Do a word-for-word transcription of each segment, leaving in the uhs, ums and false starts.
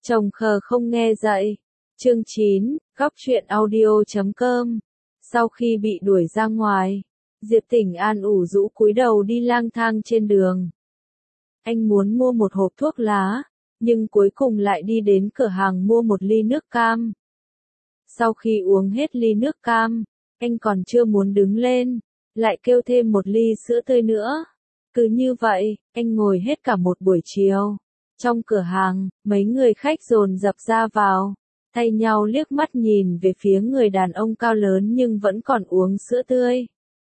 Chồng khờ không nghe dạy. Chương chín, góc truyện audio chấm com. Sau khi bị đuổi ra ngoài, Diệp Tỉnh An ủ rũ cúi đầu đi lang thang trên đường. Anh muốn mua một hộp thuốc lá, nhưng cuối cùng lại đi đến cửa hàng mua một ly nước cam. Sau khi uống hết ly nước cam, anh còn chưa muốn đứng lên, lại kêu thêm một ly sữa tươi nữa. Cứ như vậy, anh ngồi hết cả một buổi chiều. Trong cửa hàng, mấy người khách dồn dập ra vào, thay nhau liếc mắt nhìn về phía người đàn ông cao lớn nhưng vẫn còn uống sữa tươi.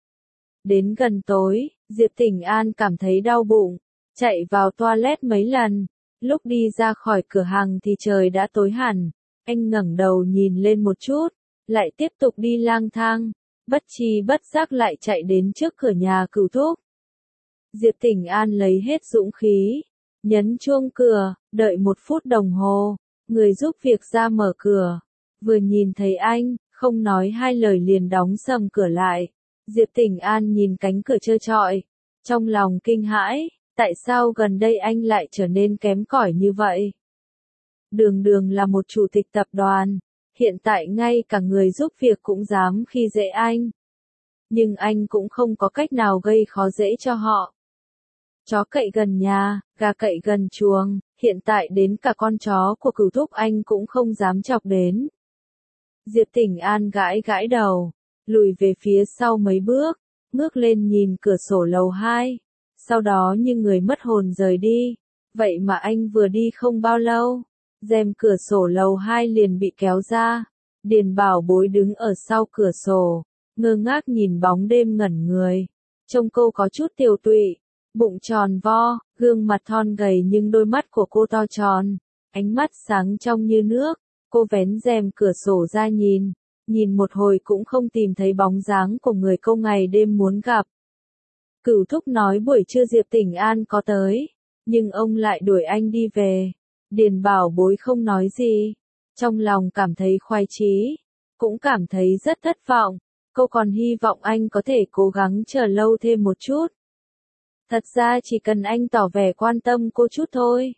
Đến gần tối, Diệp Tỉnh An cảm thấy đau bụng, chạy vào toilet mấy lần. Lúc đi ra khỏi cửa hàng thì trời đã tối hẳn. Anh ngẩng đầu nhìn lên một chút, lại tiếp tục đi lang thang, bất tri bất giác lại chạy đến trước cửa nhà Cửu Thúc. Diệp Tỉnh An lấy hết dũng khí, nhấn chuông cửa, đợi một phút đồng hồ, người giúp việc ra mở cửa. Vừa nhìn thấy anh, không nói hai lời liền đóng sầm cửa lại. Diệp Tỉnh An nhìn cánh cửa trơ trọi, trong lòng kinh hãi, tại sao gần đây anh lại trở nên kém cỏi như vậy? Đường đường là một chủ tịch tập đoàn, hiện tại ngay cả người giúp việc cũng dám khi dễ anh. Nhưng anh cũng không có cách nào gây khó dễ cho họ. Chó cậy gần nhà, gà cậy gần chuồng, hiện tại đến cả con chó của Cửu Thúc anh cũng không dám chọc đến. Diệp Tỉnh An gãi gãi đầu, lùi về phía sau mấy bước, ngước lên nhìn cửa sổ lầu hai, sau đó như người mất hồn rời đi. Vậy mà anh vừa đi không bao lâu, rèm cửa sổ lầu hai liền bị kéo ra. Điền Bảo Bối đứng ở sau cửa sổ, ngơ ngác nhìn bóng đêm ngẩn người. Trông cô có chút tiều tụy, bụng tròn vo, gương mặt thon gầy nhưng đôi mắt của cô to tròn, ánh mắt sáng trong như nước. Cô vén rèm cửa sổ ra nhìn, nhìn một hồi cũng không tìm thấy bóng dáng của người cô ngày đêm muốn gặp. Cửu Thúc nói buổi trưa Diệp Tỉnh An có tới, nhưng ông lại đuổi anh đi về. Điền Bảo Bối không nói gì, trong lòng cảm thấy khoái chí, cũng cảm thấy rất thất vọng. Cô còn hy vọng anh có thể cố gắng chờ lâu thêm một chút. Thật ra chỉ cần anh tỏ vẻ quan tâm cô chút thôi,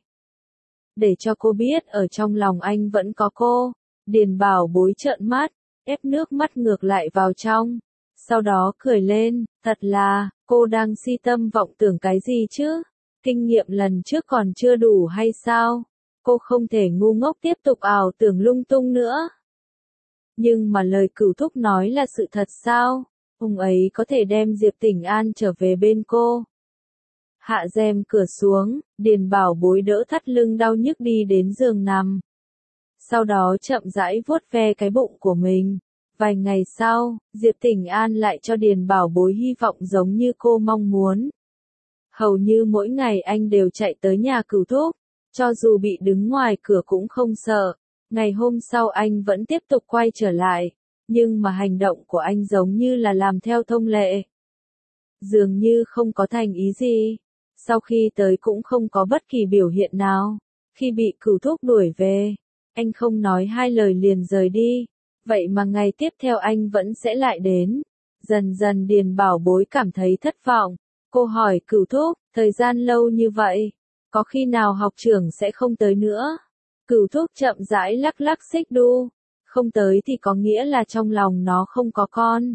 để cho cô biết ở trong lòng anh vẫn có cô. Điền Bảo Bối trợn mắt, ép nước mắt ngược lại vào trong, sau đó cười lên, thật là, cô đang si tâm vọng tưởng cái gì chứ? Kinh nghiệm lần trước còn chưa đủ hay sao? Cô không thể ngu ngốc tiếp tục ảo tưởng lung tung nữa. Nhưng mà lời Cửu Thúc nói là sự thật sao? Ông ấy có thể đem Diệp Tỉnh An trở về bên cô. Hạ rèm cửa xuống, Điền Bảo Bối đỡ thắt lưng đau nhức đi đến giường nằm. Sau đó chậm rãi vuốt ve cái bụng của mình. Vài ngày sau, Diệp Tỉnh An lại cho Điền Bảo Bối hy vọng giống như cô mong muốn. Hầu như mỗi ngày anh đều chạy tới nhà Cửu Thúc, cho dù bị đứng ngoài cửa cũng không sợ. Ngày hôm sau anh vẫn tiếp tục quay trở lại, nhưng mà hành động của anh giống như là làm theo thông lệ. Dường như không có thành ý gì. Sau khi tới cũng không có bất kỳ biểu hiện nào. Khi bị Cửu Thúc đuổi về, anh không nói hai lời liền rời đi. Vậy mà ngày tiếp theo anh vẫn sẽ lại đến. Dần dần Điền Bảo Bối cảm thấy thất vọng. Cô hỏi Cửu Thúc, thời gian lâu như vậy, có khi nào học trưởng sẽ không tới nữa? Cửu Thúc chậm rãi lắc lắc xích đu. Không tới thì có nghĩa là trong lòng nó không có con.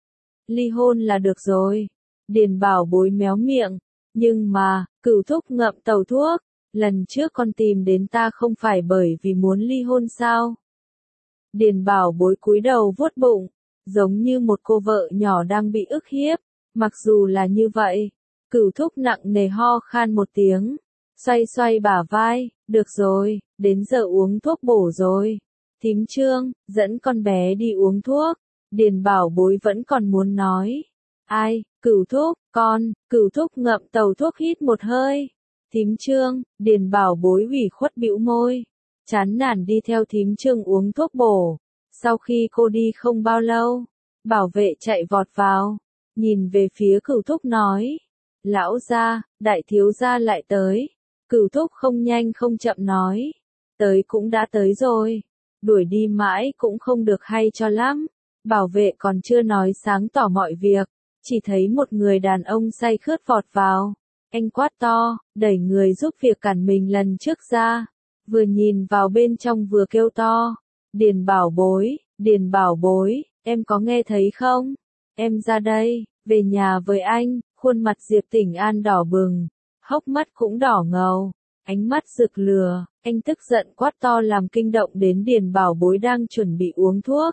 Ly hôn là được rồi. Điền Bảo Bối méo miệng. Nhưng mà, Cửu Thúc ngậm tàu thuốc. Lần trước con tìm đến ta không phải bởi vì muốn ly hôn sao? Điền Bảo Bối cúi đầu vuốt bụng, giống như một cô vợ nhỏ đang bị ức hiếp. Mặc dù là như vậy, Cửu Thúc nặng nề ho khan một tiếng, xoay xoay bả vai, được rồi, đến giờ uống thuốc bổ rồi. Thím Trương, dẫn con bé đi uống thuốc. Điền Bảo Bối vẫn còn muốn nói. Ai, Cửu Thúc, con, Cửu Thúc ngậm tàu thuốc hít một hơi. Thím Trương, Điền Bảo Bối ủy khuất bĩu môi, chán nản đi theo thím Trương uống thuốc bổ. Sau khi cô đi không bao lâu, bảo vệ chạy vọt vào, nhìn về phía Cửu Thúc nói. Lão gia, đại thiếu gia lại tới. Cửu Thúc không nhanh không chậm nói. Tới cũng đã tới rồi. Đuổi đi mãi cũng không được hay cho lắm. Bảo vệ còn chưa nói sáng tỏ mọi việc, chỉ thấy một người đàn ông say khướt vọt vào. Anh quát to, đẩy người giúp việc cản mình lần trước ra. vừa nhìn vào bên trong vừa kêu to. Điền bảo bối, Điền bảo bối, em có nghe thấy không? Em ra đây, về nhà với anh. Khuôn mặt Diệp Tỉnh An đỏ bừng, hốc mắt cũng đỏ ngầu, ánh mắt rực lửa, anh tức giận quát to làm kinh động đến Điền bảo bối đang chuẩn bị uống thuốc.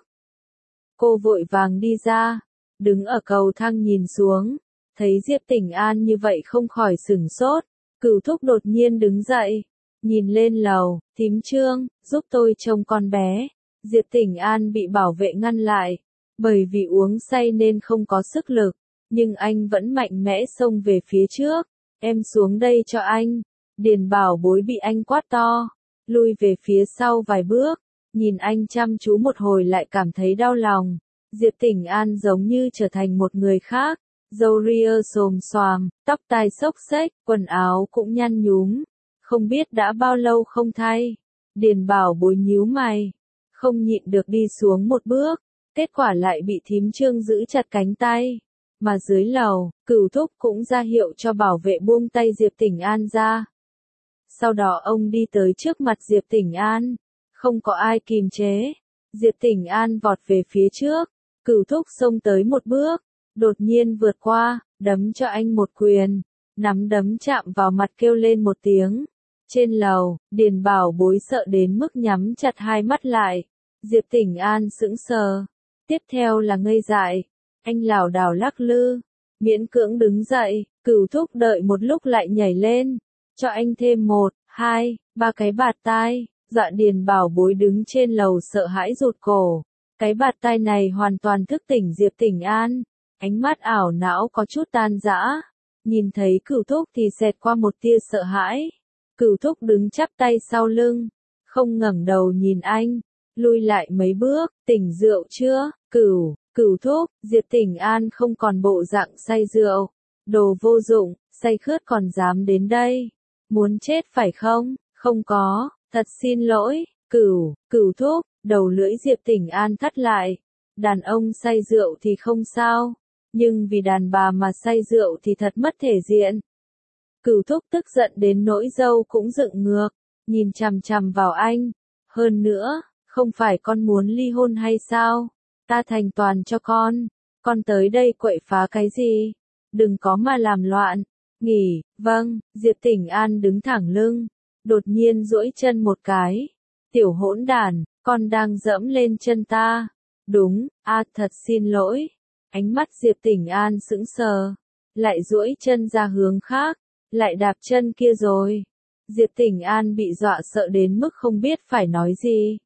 Cô vội vàng đi ra, đứng ở cầu thang nhìn xuống, thấy Diệp Tỉnh An như vậy không khỏi sửng sốt. Cửu Thúc đột nhiên đứng dậy, nhìn lên lầu, thím Trương, giúp tôi trông con bé. Diệp Tỉnh An bị bảo vệ ngăn lại, bởi vì uống say nên không có sức lực, nhưng anh vẫn mạnh mẽ xông về phía trước. Em xuống đây cho anh. Điền bảo bối bị anh quát to, lui về phía sau vài bước, nhìn anh chăm chú một hồi lại cảm thấy đau lòng. Diệp Tỉnh An giống như trở thành một người khác, râu ria xồm xoàm, tóc tai xốc xếch, quần áo cũng nhăn nhúm, không biết đã bao lâu không thay. Điền bảo bối nhíu mày, không nhịn được đi xuống một bước, kết quả lại bị thím Trương giữ chặt cánh tay. Mà dưới lầu, Cửu Thúc cũng ra hiệu cho bảo vệ buông tay Diệp Tỉnh An ra. Sau đó ông đi tới trước mặt Diệp Tỉnh An, không có ai kìm chế. Diệp Tỉnh An vọt về phía trước, Cửu Thúc xông tới một bước, đột nhiên vượt qua, đấm cho anh một quyền, nắm đấm chạm vào mặt kêu lên một tiếng. Trên lầu, Điền bảo bối sợ đến mức nhắm chặt hai mắt lại. Diệp Tỉnh An sững sờ, tiếp theo là ngây dại. Anh lảo đảo lắc lư, miễn cưỡng đứng dậy. Cửu Thúc đợi một lúc lại nhảy lên, cho anh thêm một, hai, ba cái bạt tai. Dọa Điền bảo bối đứng trên lầu sợ hãi rụt cổ. Cái bạt tai này hoàn toàn thức tỉnh Diệp Tỉnh An, ánh mắt ảo não có chút tan rã. Nhìn thấy Cửu Thúc thì xẹt qua một tia sợ hãi. Cửu Thúc đứng chắp tay sau lưng, không ngẩng đầu nhìn anh, lui lại mấy bước. Tỉnh rượu chưa, Cửu? Cửu Thúc. Diệp Tỉnh An không còn bộ dạng say rượu, đồ vô dụng, say khướt còn dám đến đây, muốn chết phải không? Không có, thật xin lỗi, Cửu, Cửu Thúc. Đầu lưỡi Diệp Tỉnh An thắt lại, đàn ông say rượu thì không sao, nhưng vì đàn bà mà say rượu thì thật mất thể diện. Cửu Thúc tức giận đến nỗi râu cũng dựng ngược, nhìn chằm chằm vào anh. Hơn nữa, không phải con muốn ly hôn hay sao? Ta thành toàn cho con, con tới đây quậy phá cái gì? Đừng có mà làm loạn. Nghỉ, vâng. Diệp Tỉnh An đứng thẳng lưng, đột nhiên duỗi chân một cái. Tiểu hỗn đản, con đang dẫm lên chân ta. Đúng, a à, thật xin lỗi. Ánh mắt Diệp Tỉnh An sững sờ, lại duỗi chân ra hướng khác, lại đạp chân kia rồi. Diệp Tỉnh An bị dọa sợ đến mức không biết phải nói gì.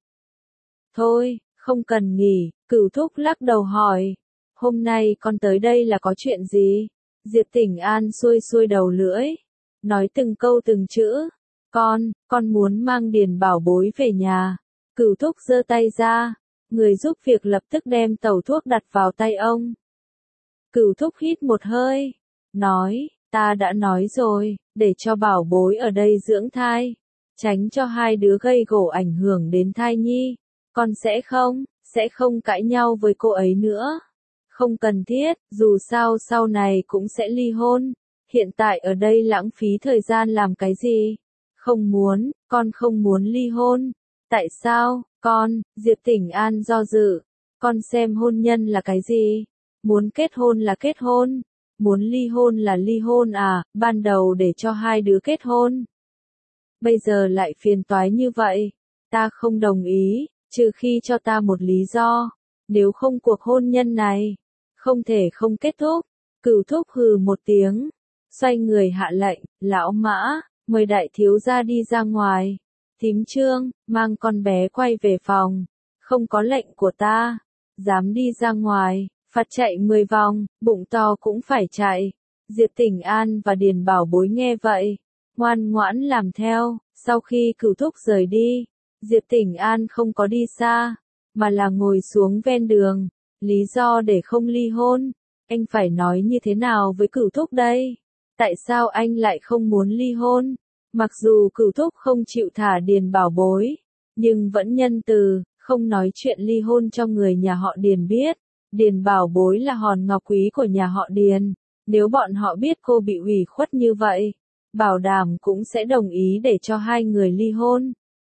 Thôi, không cần nghỉ. Cửu Thúc lắc đầu hỏi, hôm nay con tới đây là có chuyện gì? Diệp Tỉnh An xuôi xuôi đầu lưỡi, nói từng câu từng chữ. Con, con muốn mang Điền bảo bối về nhà. Cửu Thúc giơ tay ra, người giúp việc lập tức đem tẩu thuốc đặt vào tay ông. Cửu Thúc hít một hơi, nói, ta đã nói rồi, để cho bảo bối ở đây dưỡng thai, tránh cho hai đứa gây gổ ảnh hưởng đến thai nhi. Con sẽ không, sẽ không cãi nhau với cô ấy nữa. Không cần thiết, dù sao sau này cũng sẽ ly hôn. Hiện tại ở đây lãng phí thời gian làm cái gì? Không muốn, con không muốn ly hôn. Tại sao, con? Diệp Tỉnh An do dự. Con xem hôn nhân là cái gì? Muốn kết hôn là kết hôn, muốn ly hôn là ly hôn à? Ban đầu để cho hai đứa kết hôn, bây giờ lại phiền toái như vậy. Ta không đồng ý, trừ khi cho ta một lý do. Nếu không cuộc hôn nhân này không thể không kết thúc. Cửu Thúc hừ một tiếng, xoay người hạ lệnh, lão Mã, mời đại thiếu gia đi ra ngoài. Thím Trương, mang con bé quay về phòng. Không có lệnh của ta, dám đi ra ngoài, phạt chạy mười vòng, bụng to cũng phải chạy. Diệp Tỉnh An và Điền bảo bối nghe vậy, ngoan ngoãn làm theo. Sau khi Cửu Thúc rời đi, Diệp Tỉnh An không có đi xa, mà là ngồi xuống ven đường. Lý do để không ly hôn, anh phải nói như thế nào với Cửu Thúc đây? Tại sao anh lại không muốn ly hôn? Mặc dù Cửu Thúc không chịu thả Điền bảo bối, nhưng vẫn nhân từ, không nói chuyện ly hôn cho người nhà họ Điền biết. Điền bảo bối là hòn ngọc quý của nhà họ Điền, nếu bọn họ biết cô bị ủy khuất như vậy, bảo đảm cũng sẽ đồng ý để cho hai người ly hôn.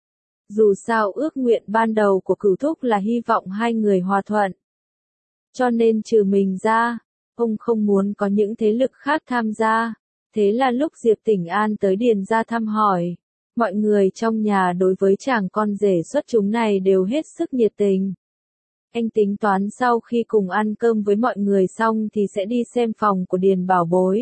Dù sao ước nguyện ban đầu của Cửu Thúc là hy vọng hai người hòa thuận. Cho nên trừ mình ra, ông không muốn có những thế lực khác tham gia. Thế là lúc Diệp Tỉnh An tới Điền gia thăm hỏi, mọi người trong nhà đối với chàng con rể xuất chúng này đều hết sức nhiệt tình. Anh tính toán sau khi cùng ăn cơm với mọi người xong thì sẽ đi xem phòng của Điền Bảo Bối.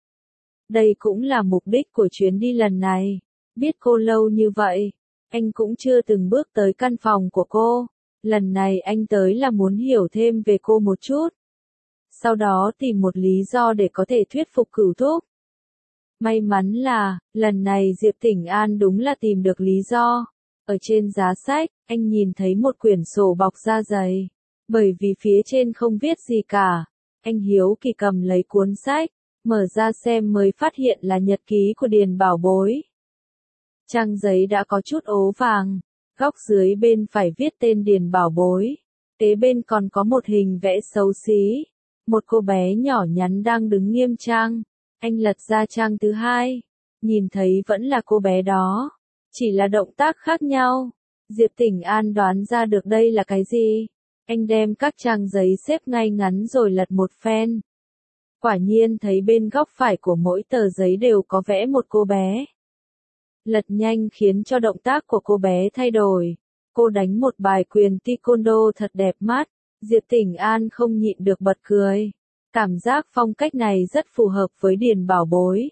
Đây cũng là mục đích của chuyến đi lần này. Biết cô lâu như vậy, anh cũng chưa từng bước tới căn phòng của cô. Lần này anh tới là muốn hiểu thêm về cô một chút. Sau đó tìm một lý do để có thể thuyết phục Cửu Thúc. May mắn là, lần này Diệp Tỉnh An đúng là tìm được lý do. Ở trên giá sách, anh nhìn thấy một quyển sổ bọc da dày. Bởi vì phía trên không viết gì cả, anh hiếu kỳ cầm lấy cuốn sách, mở ra xem mới phát hiện là nhật ký của Điền Bảo Bối. Trang giấy đã có chút ố vàng, góc dưới bên phải viết tên Điền Bảo Bối. Kế bên còn có một hình vẽ xấu xí, một cô bé nhỏ nhắn đang đứng nghiêm trang. Anh lật ra trang thứ hai, nhìn thấy vẫn là cô bé đó, chỉ là động tác khác nhau. Diệp Tỉnh An đoán ra được đây là cái gì. Anh đem các trang giấy xếp ngay ngắn rồi lật một phen. Quả nhiên thấy bên góc phải của mỗi tờ giấy đều có vẽ một cô bé. Lật nhanh khiến cho động tác của cô bé thay đổi. Cô đánh một bài quyền taekwondo thật đẹp mắt. Diệp Tỉnh An không nhịn được bật cười. Cảm giác phong cách này rất phù hợp với Điền Bảo Bối.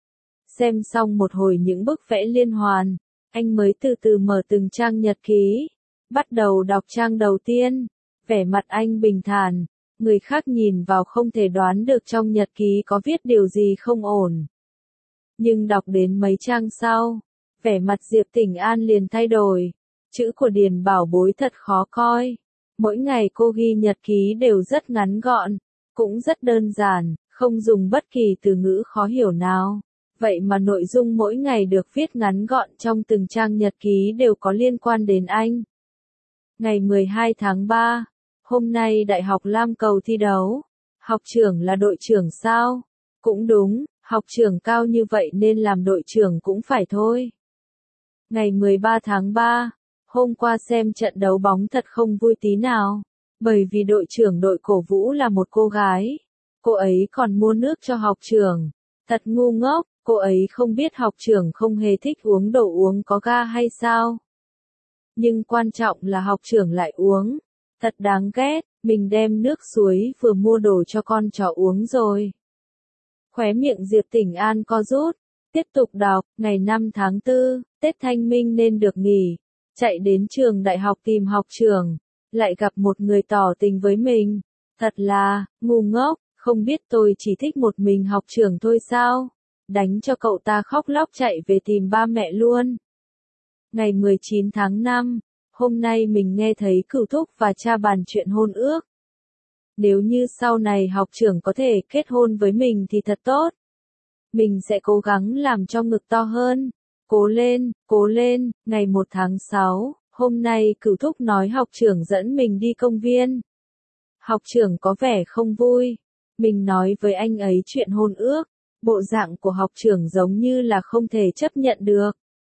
Xem xong một hồi những bức vẽ liên hoàn, anh mới từ từ mở từng trang nhật ký. Bắt đầu đọc trang đầu tiên. Vẻ mặt anh bình thản, người khác nhìn vào không thể đoán được trong nhật ký có viết điều gì không ổn. Nhưng đọc đến mấy trang sau, vẻ mặt Diệp Tỉnh An liền thay đổi. Chữ của Điền Bảo Bối thật khó coi. Mỗi ngày cô ghi nhật ký đều rất ngắn gọn, cũng rất đơn giản, không dùng bất kỳ từ ngữ khó hiểu nào. Vậy mà nội dung mỗi ngày được viết ngắn gọn trong từng trang nhật ký đều có liên quan đến anh. Ngày mười hai tháng ba, hôm nay Đại học Lam Cầu thi đấu. Học trưởng là đội trưởng sao? Cũng đúng, học trưởng cao như vậy nên làm đội trưởng cũng phải thôi. Ngày mười ba tháng ba, hôm qua xem trận đấu bóng thật không vui tí nào. Bởi vì đội trưởng đội cổ vũ là một cô gái. Cô ấy còn mua nước cho học trưởng. Thật ngu ngốc, cô ấy không biết học trưởng không hề thích uống đồ uống có ga hay sao. Nhưng quan trọng là học trưởng lại uống. Thật đáng ghét, mình đem nước suối vừa mua đồ cho con chó uống rồi. Khóe miệng Diệp Tỉnh An co rút. Tiếp tục đọc, ngày năm tháng tư, Tết Thanh Minh nên được nghỉ. Chạy đến trường đại học tìm học trưởng. Lại gặp một người tỏ tình với mình. Thật là, ngu ngốc, không biết tôi chỉ thích một mình học trưởng thôi sao? Đánh cho cậu ta khóc lóc chạy về tìm ba mẹ luôn. Ngày mười chín tháng năm, hôm nay mình nghe thấy Cửu Thúc và cha bàn chuyện hôn ước. Nếu như sau này học trưởng có thể kết hôn với mình thì thật tốt. Mình sẽ cố gắng làm cho ngực to hơn. Cố lên, cố lên, ngày một tháng sáu. Hôm nay Cửu Thúc nói học trưởng dẫn mình đi công viên. Học trưởng có vẻ không vui. Mình nói với anh ấy chuyện hôn ước. Bộ dạng của học trưởng giống như là không thể chấp nhận được.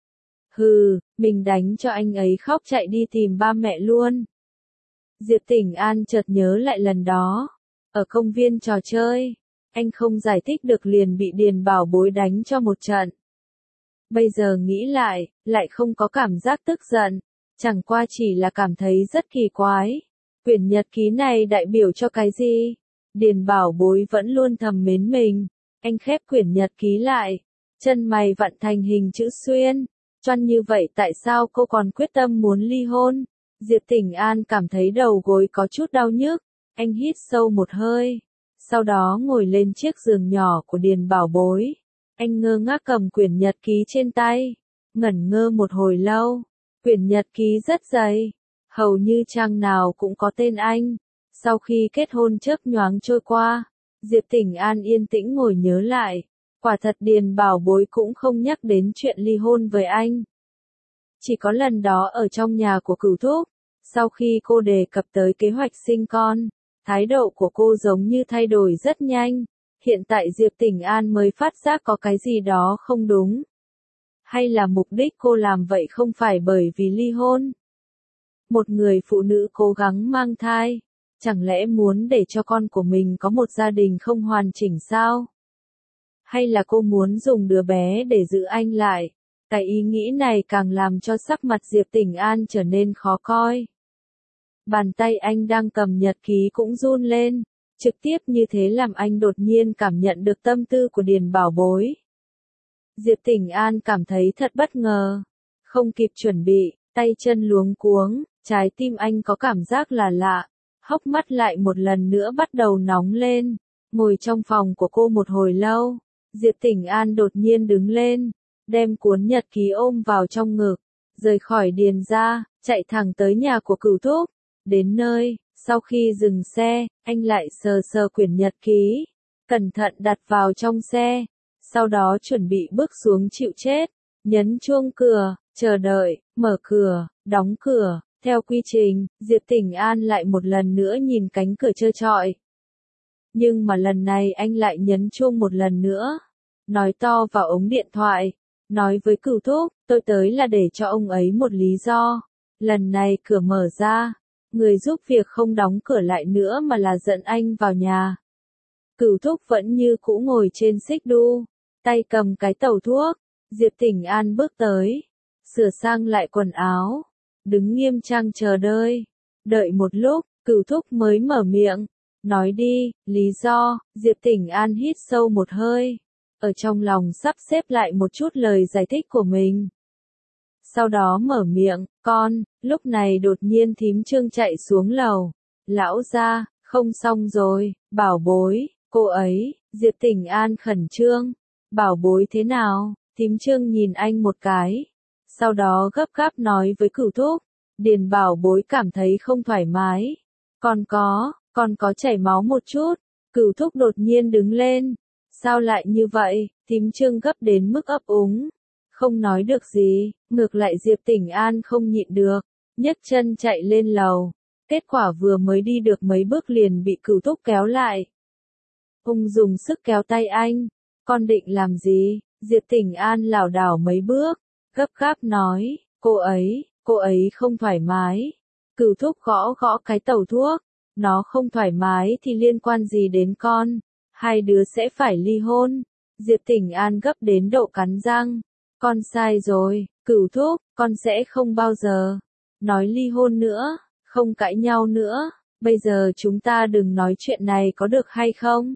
Hừ, mình đánh cho anh ấy khóc chạy đi tìm ba mẹ luôn. Diệp Tỉnh An chợt nhớ lại lần đó. Ở công viên trò chơi. Anh không giải thích được liền bị Điền Bảo Bối đánh cho một trận. Bây giờ nghĩ lại, lại không có cảm giác tức giận. Chẳng qua chỉ là cảm thấy rất kỳ quái. Quyển nhật ký này đại biểu cho cái gì? Điền Bảo Bối vẫn luôn thầm mến mình. Anh khép quyển nhật ký lại. Chân mày vặn thành hình chữ xuyên. Choăn như vậy tại sao cô còn quyết tâm muốn ly hôn? Diệp Tỉnh An cảm thấy đầu gối có chút đau nhức. Anh hít sâu một hơi. Sau đó ngồi lên chiếc giường nhỏ của Điền Bảo Bối. Anh ngơ ngác cầm quyển nhật ký trên tay. Ngẩn ngơ một hồi lâu. Quyển nhật ký rất dày. Hầu như trang nào cũng có tên anh. Sau khi kết hôn chớp nhoáng trôi qua, Diệp Tỉnh An yên tĩnh ngồi nhớ lại. Quả thật Điền Bảo Bối cũng không nhắc đến chuyện ly hôn với anh. Chỉ có lần đó ở trong nhà của Cửu Thúc, sau khi cô đề cập tới kế hoạch sinh con, thái độ của cô giống như thay đổi rất nhanh. Hiện tại Diệp Tỉnh An mới phát giác có cái gì đó không đúng. Hay là mục đích cô làm vậy không phải bởi vì ly hôn? Một người phụ nữ cố gắng mang thai, chẳng lẽ muốn để cho con của mình có một gia đình không hoàn chỉnh sao? Hay là cô muốn dùng đứa bé để giữ anh lại? Cái ý nghĩ này càng làm cho sắc mặt Diệp Tỉnh An trở nên khó coi. Bàn tay anh đang cầm nhật ký cũng run lên, trực tiếp như thế làm anh đột nhiên cảm nhận được tâm tư của Điền Bảo Bối. Diệp Tỉnh An cảm thấy thật bất ngờ, không kịp chuẩn bị, tay chân luống cuống, trái tim anh có cảm giác là lạ, hốc mắt lại một lần nữa bắt đầu nóng lên. Ngồi trong phòng của cô một hồi lâu, Diệp Tỉnh An đột nhiên đứng lên, đem cuốn nhật ký ôm vào trong ngực, rời khỏi Điền ra, chạy thẳng tới nhà của Cửu Thúc. Đến nơi, sau khi dừng xe, anh lại sờ sờ quyển nhật ký, cẩn thận đặt vào trong xe, sau đó chuẩn bị bước xuống chịu chết, nhấn chuông cửa, chờ đợi, mở cửa, đóng cửa. Theo quy trình, Diệp Tỉnh An lại một lần nữa nhìn cánh cửa trơ trọi. Nhưng mà lần này anh lại nhấn chuông một lần nữa, nói to vào ống điện thoại, nói với Cửu Thúc, tôi tới là để cho ông ấy một lý do. Lần này cửa mở ra, người giúp việc không đóng cửa lại nữa mà là dẫn anh vào nhà. Cửu Thúc vẫn như cũ ngồi trên xích đu, tay cầm cái tẩu thuốc. Diệp Tỉnh An bước tới, sửa sang lại quần áo, đứng nghiêm trang chờ đợi. Đợi một lúc, Cửu Thúc mới mở miệng, nói đi, lý do. Diệp Tỉnh An hít sâu một hơi, ở trong lòng sắp xếp lại một chút lời giải thích của mình. Sau đó mở miệng, con. Lúc này đột nhiên thím Trương chạy xuống lầu. Lão gia, không xong rồi, Bảo Bối, cô ấy. Diệp Tỉnh An khẩn trương, Bảo Bối thế nào? Thím Trương nhìn anh một cái, sau đó gấp gáp nói với Cửu Thúc, Điền Bảo Bối cảm thấy không thoải mái. Còn có, còn có chảy máu một chút. Cửu Thúc đột nhiên đứng lên. Sao lại như vậy? Thím Trương gấp đến mức ấp úng, không nói được gì, ngược lại Diệp Tỉnh An không nhịn được, nhấc chân chạy lên lầu. Kết quả vừa mới đi được mấy bước liền bị Cửu Thúc kéo lại. Ông dùng sức kéo tay anh, con định làm gì? Diệp Tỉnh An lảo đảo mấy bước, gấp gáp nói, cô ấy, cô ấy không thoải mái. Cửu Thúc gõ gõ cái tẩu thuốc, nó không thoải mái thì liên quan gì đến con, hai đứa sẽ phải ly hôn. Diệp Tỉnh An gấp đến độ cắn răng, con sai rồi, Cửu Thúc, con sẽ không bao giờ nói ly hôn nữa, không cãi nhau nữa, bây giờ chúng ta đừng nói chuyện này có được hay không?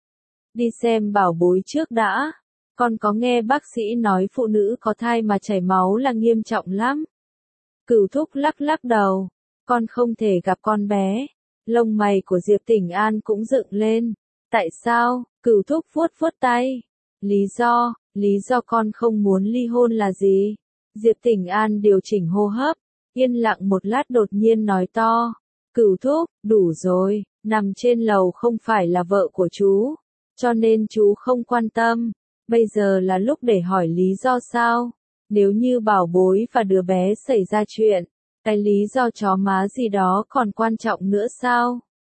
Đi xem Bảo Bối trước đã. Con có nghe bác sĩ nói phụ nữ có thai mà chảy máu là nghiêm trọng lắm. Cửu Thúc lắc lắc đầu, con không thể gặp con bé. Lông mày của Diệp Tỉnh An cũng dựng lên. Tại sao? Cửu Thúc vuốt vuốt tay. Lý do, lý do con không muốn ly hôn là gì? Diệp Tỉnh An điều chỉnh hô hấp, yên lặng một lát đột nhiên nói to. Cửu Thúc, đủ rồi, nằm trên lầu không phải là vợ của chú, cho nên chú không quan tâm. Bây giờ là lúc để hỏi lý do sao? Nếu như Bảo Bối và đứa bé xảy ra chuyện, cái lý do chó má gì đó còn quan trọng nữa sao?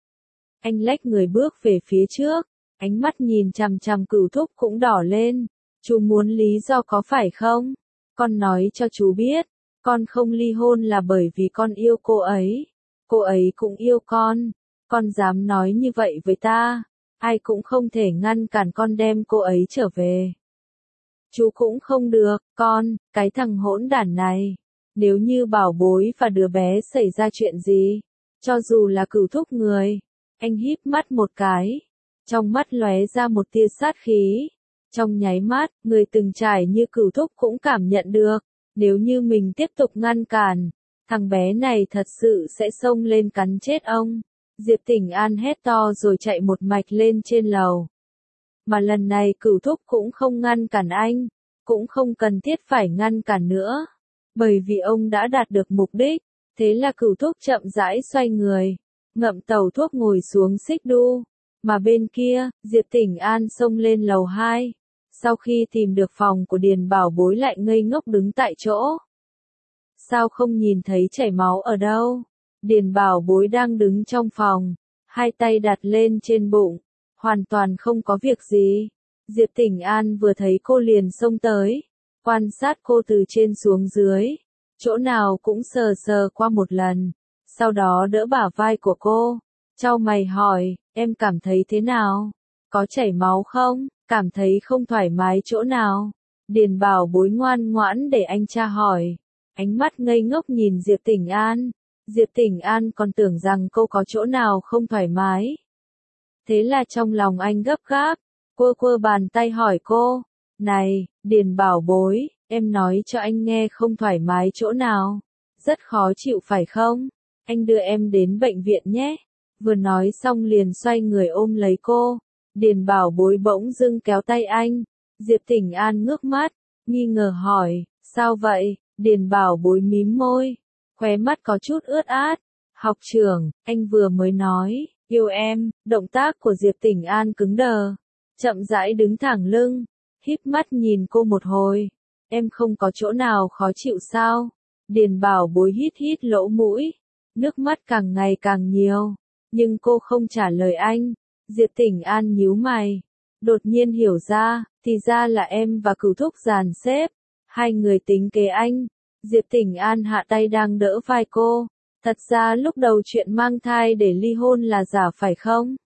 Anh lách người bước về phía trước, ánh mắt nhìn chằm chằm Cửu Thúc cũng đỏ lên. Chú muốn lý do có phải không? Con nói cho chú biết, con không ly hôn là bởi vì con yêu cô ấy. Cô ấy cũng yêu con. Con dám nói như vậy với ta, ai cũng không thể ngăn cản con đem cô ấy trở về. Chú cũng không được, con, cái thằng hỗn đản này. Nếu như Bảo Bối và đứa bé xảy ra chuyện gì, cho dù là Cửu Thúc người. Anh híp mắt một cái, trong mắt lóe ra một tia sát khí. Trong nháy mắt, người từng trải như Cửu Thúc cũng cảm nhận được, nếu như mình tiếp tục ngăn cản, thằng bé này thật sự sẽ xông lên cắn chết ông. Diệp Tỉnh An hét to rồi chạy một mạch lên trên lầu. Mà lần này Cửu Thúc cũng không ngăn cản anh, cũng không cần thiết phải ngăn cản nữa, bởi vì ông đã đạt được mục đích. Thế là Cửu Thúc chậm rãi xoay người, ngậm tẩu thuốc ngồi xuống xích đu. Mà bên kia, Diệp Tỉnh An xông lên lầu hai. Sau khi tìm được phòng của Điền Bảo Bối lại ngây ngốc đứng tại chỗ. Sao không nhìn thấy chảy máu ở đâu? Điền Bảo Bối đang đứng trong phòng, hai tay đặt lên trên bụng, hoàn toàn không có việc gì. Diệp Tỉnh An vừa thấy cô liền xông tới, quan sát cô từ trên xuống dưới, chỗ nào cũng sờ sờ qua một lần, sau đó đỡ bả vai của cô, chau mày hỏi, em cảm thấy thế nào? Có chảy máu không? Cảm thấy không thoải mái chỗ nào? Điền Bảo Bối ngoan ngoãn để anh tra hỏi, ánh mắt ngây ngốc nhìn Diệp Tỉnh An. Diệp Tỉnh An còn tưởng rằng cô có chỗ nào không thoải mái. Thế là trong lòng anh gấp gáp, quơ quơ bàn tay hỏi cô, này, Điền Bảo Bối, em nói cho anh nghe không thoải mái chỗ nào, rất khó chịu phải không? Anh đưa em đến bệnh viện nhé. Vừa nói xong liền xoay người ôm lấy cô. Điền Bảo Bối bỗng dưng kéo tay anh. Diệp Tỉnh An ngước mắt, nghi ngờ hỏi, sao vậy? Điền Bảo Bối mím môi, khóe mắt có chút ướt át. Học trưởng, anh vừa mới nói, yêu em. Động tác của Diệp Tỉnh An cứng đờ, chậm rãi đứng thẳng lưng, híp mắt nhìn cô một hồi. Em không có chỗ nào khó chịu sao? Điền Bảo Bối hít hít lỗ mũi, nước mắt càng ngày càng nhiều, nhưng cô không trả lời anh. Diệp Tỉnh An nhíu mày, đột nhiên hiểu ra, thì ra là em và Cửu Thúc dàn xếp, hai người tính kế anh. Diệp Tỉnh An hạ tay đang đỡ vai cô, thật ra lúc đầu chuyện mang thai để ly hôn là giả phải không?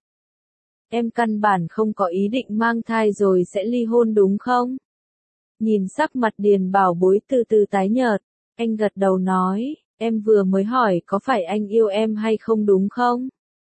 Em căn bản không có ý định mang thai rồi sẽ ly hôn đúng không? Nhìn sắc mặt Điền Bảo Bối từ từ tái nhợt, anh gật đầu nói, em vừa mới hỏi có phải anh yêu em hay không đúng không?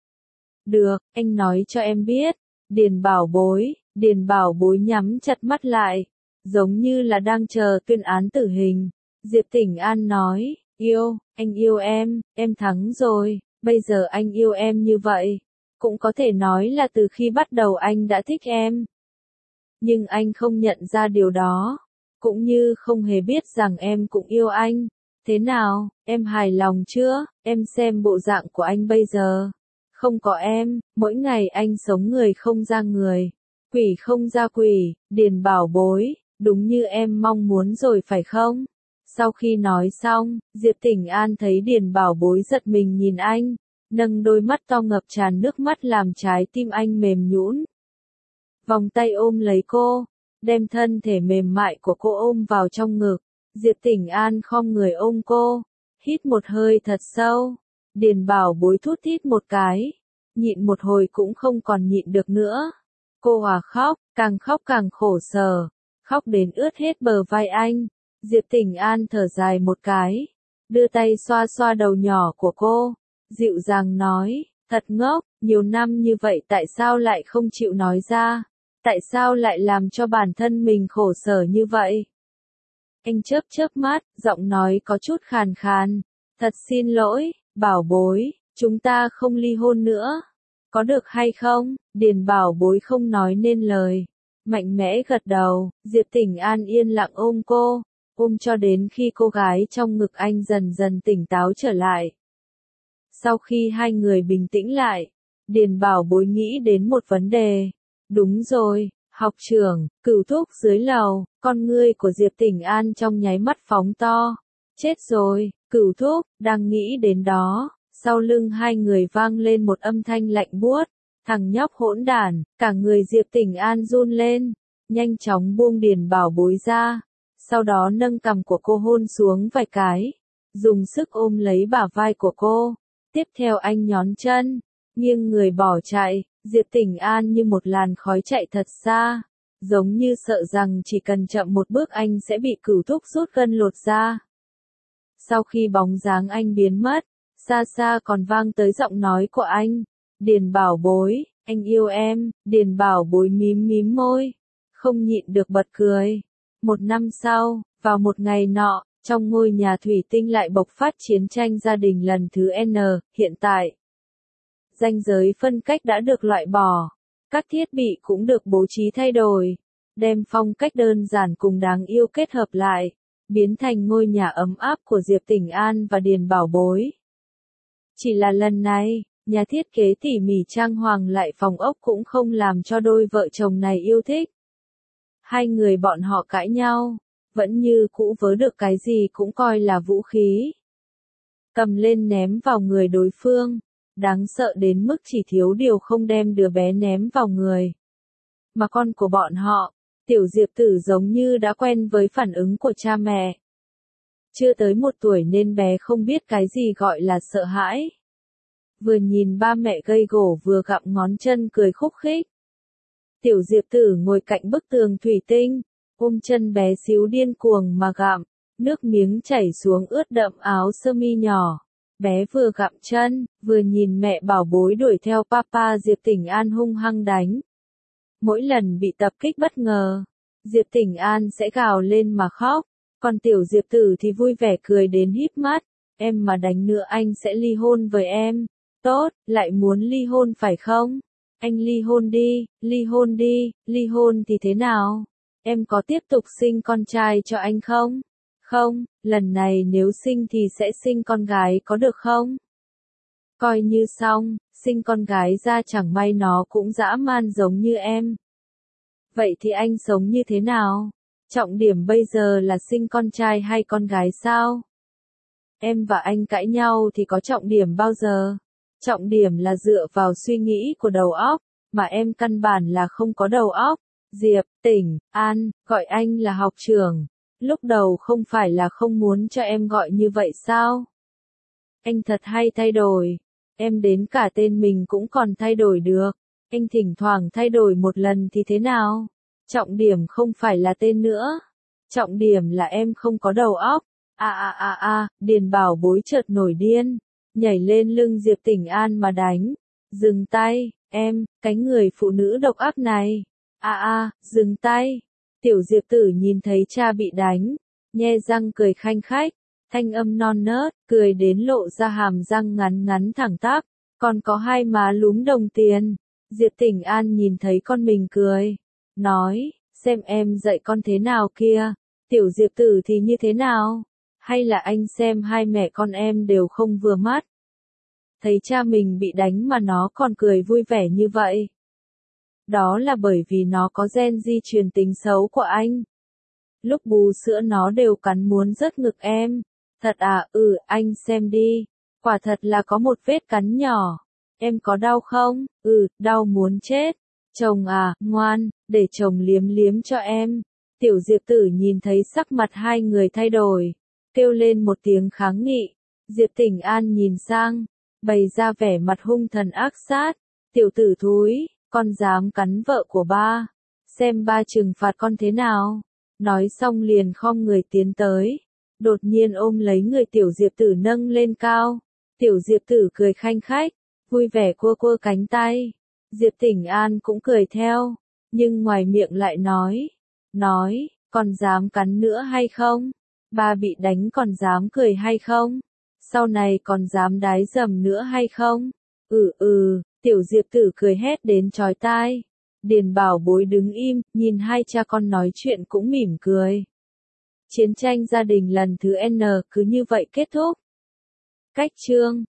Được, anh nói cho em biết. Điền Bảo Bối, Điền Bảo Bối nhắm chặt mắt lại, giống như là đang chờ tuyên án tử hình. Diệp Tỉnh An nói, yêu, anh yêu em, em thắng rồi, bây giờ anh yêu em như vậy. Cũng có thể nói là từ khi bắt đầu anh đã thích em. Nhưng anh không nhận ra điều đó, cũng như không hề biết rằng em cũng yêu anh. Thế nào, em hài lòng chưa? Em xem bộ dạng của anh bây giờ. Không có em, mỗi ngày anh sống người không ra người, quỷ không ra quỷ. Điền Bảo Bối, đúng như em mong muốn rồi phải không? Sau khi nói xong, Diệp Tỉnh An thấy Điền Bảo Bối giật mình nhìn anh, nâng đôi mắt to ngập tràn nước mắt làm trái tim anh mềm nhũn. Vòng tay ôm lấy cô, đem thân thể mềm mại của cô ôm vào trong ngực. Diệp Tỉnh An khom người ôm cô, hít một hơi thật sâu. Điền Bảo Bối thút thít một cái, nhịn một hồi cũng không còn nhịn được nữa. Cô hòa khóc, càng khóc càng khổ sở, khóc đến ướt hết bờ vai anh. Diệp Tỉnh An thở dài một cái, đưa tay xoa xoa đầu nhỏ của cô, dịu dàng nói, thật ngốc, nhiều năm như vậy tại sao lại không chịu nói ra? Tại sao lại làm cho bản thân mình khổ sở như vậy? Anh chớp chớp mắt, giọng nói có chút khàn khàn, thật xin lỗi, Bảo Bối, chúng ta không ly hôn nữa. Có được hay không? Điền Bảo Bối không nói nên lời, mạnh mẽ gật đầu. Diệp Tỉnh An yên lặng ôm cô, ôm cho đến khi cô gái trong ngực anh dần dần tỉnh táo trở lại. Sau khi hai người bình tĩnh lại, Điền Bảo Bối nghĩ đến một vấn đề. Đúng rồi, học trưởng, Cửu Thúc dưới lầu. Con ngươi của Diệp Tỉnh An trong nháy mắt phóng to. Chết rồi, Cửu Thúc, đang nghĩ đến đó, sau lưng hai người vang lên một âm thanh lạnh buốt. Thằng nhóc hỗn đản. Cả người Diệp Tỉnh An run lên, nhanh chóng buông Điền Bảo Bối ra, sau đó nâng cằm của cô hôn xuống vài cái, dùng sức ôm lấy bả vai của cô. Tiếp theo anh nhón chân, nghiêng người bỏ chạy. Diệp Tỉnh An như một làn khói chạy thật xa, giống như sợ rằng chỉ cần chậm một bước anh sẽ bị Cửu Thúc rút gân lột da. Sau khi bóng dáng anh biến mất, xa xa còn vang tới giọng nói của anh, Điền Bảo Bối, anh yêu em. Điền Bảo Bối mím mím môi, không nhịn được bật cười. Một năm sau, vào một ngày nọ, trong ngôi nhà thủy tinh lại bộc phát chiến tranh gia đình lần thứ N. Hiện tại, ranh giới phân cách đã được loại bỏ, các thiết bị cũng được bố trí thay đổi, đem phong cách đơn giản cùng đáng yêu kết hợp lại, biến thành ngôi nhà ấm áp của Diệp Tỉnh An và Điền Bảo Bối. Chỉ là lần này, nhà thiết kế tỉ mỉ trang hoàng lại phòng ốc cũng không làm cho đôi vợ chồng này yêu thích. Hai người bọn họ cãi nhau, vẫn như cũ vớ được cái gì cũng coi là vũ khí, cầm lên ném vào người đối phương, đáng sợ đến mức chỉ thiếu điều không đem đứa bé ném vào người. Mà con của bọn họ, Tiểu Diệp Tử giống như đã quen với phản ứng của cha mẹ. Chưa tới một tuổi nên bé không biết cái gì gọi là sợ hãi. Vừa nhìn ba mẹ gây gổ vừa gặm ngón chân cười khúc khích. Tiểu Diệp Tử ngồi cạnh bức tường thủy tinh, ôm chân bé xíu điên cuồng mà gặm, nước miếng chảy xuống ướt đậm áo sơ mi nhỏ. Bé vừa gặm chân, vừa nhìn mẹ bảo bối đuổi theo papa. Diệp Tỉnh An hung hăng đánh. Mỗi lần bị tập kích bất ngờ, Diệp Tỉnh An sẽ gào lên mà khóc, còn Tiểu Diệp Tử thì vui vẻ cười đến híp mắt. Em mà đánh nữa anh sẽ ly hôn với em. Tốt, lại muốn ly hôn phải không? Anh ly hôn đi, ly hôn đi, ly hôn thì thế nào? Em có tiếp tục sinh con trai cho anh không? Không, lần này nếu sinh thì sẽ sinh con gái có được không? Coi như xong, sinh con gái ra chẳng may nó cũng dã man giống như em. Vậy thì anh sống như thế nào? Trọng điểm bây giờ là sinh con trai hay con gái sao? Em và anh cãi nhau thì có trọng điểm bao giờ? Trọng điểm là dựa vào suy nghĩ của đầu óc, mà em căn bản là không có đầu óc. Diệp Tỉnh An, gọi anh là học trưởng. Lúc đầu không phải là không muốn cho em gọi như vậy sao? Anh thật hay thay đổi. Em đến cả tên mình cũng còn thay đổi được. Anh thỉnh thoảng thay đổi một lần thì thế nào? Trọng điểm không phải là tên nữa. Trọng điểm là em không có đầu óc. À à à à, Điền Bảo Bối chợt nổi điên, nhảy lên lưng Diệp Tỉnh An mà đánh. Dừng tay, em, cái người phụ nữ độc ác này. À à, dừng tay. Tiểu Diệp Tử nhìn thấy cha bị đánh, nhe răng cười khanh khách, thanh âm non nớt, cười đến lộ ra hàm răng ngắn ngắn thẳng tắp, còn có hai má lúm đồng tiền. Diệp Tỉnh An nhìn thấy con mình cười, nói, xem em dạy con thế nào kia. Tiểu Diệp Tử thì như thế nào? Hay là anh xem hai mẹ con em đều không vừa mắt? Thấy cha mình bị đánh mà nó còn cười vui vẻ như vậy. Đó là bởi vì nó có gen di truyền tính xấu của anh. Lúc bú sữa nó đều cắn muốn rớt ngực em. Thật à? Ừ, anh xem đi. Quả thật là có một vết cắn nhỏ. Em có đau không? Ừ, đau muốn chết. Chồng à, ngoan, để chồng liếm liếm cho em. Tiểu Diệp Tử nhìn thấy sắc mặt hai người thay đổi, kêu lên một tiếng kháng nghị. Diệp Tỉnh An nhìn sang, bày ra vẻ mặt hung thần ác sát. Tiểu tử thúi, con dám cắn vợ của ba, xem ba trừng phạt con thế nào. Nói xong liền khom người tiến tới, đột nhiên ôm lấy người Tiểu Diệp Tử nâng lên cao. Tiểu Diệp Tử cười khanh khách, vui vẻ cua cua cánh tay. Diệp Tỉnh An cũng cười theo, nhưng ngoài miệng lại nói, nói, còn dám cắn nữa hay không? Ba bị đánh còn dám cười hay không? Sau này còn dám đái dầm nữa hay không? Ừ ừ, Tiểu Diệp Tử cười hét đến chói tai. Điền Bảo Bối đứng im, nhìn hai cha con nói chuyện cũng mỉm cười. Chiến tranh gia đình lần thứ N cứ như vậy kết thúc. Cách chương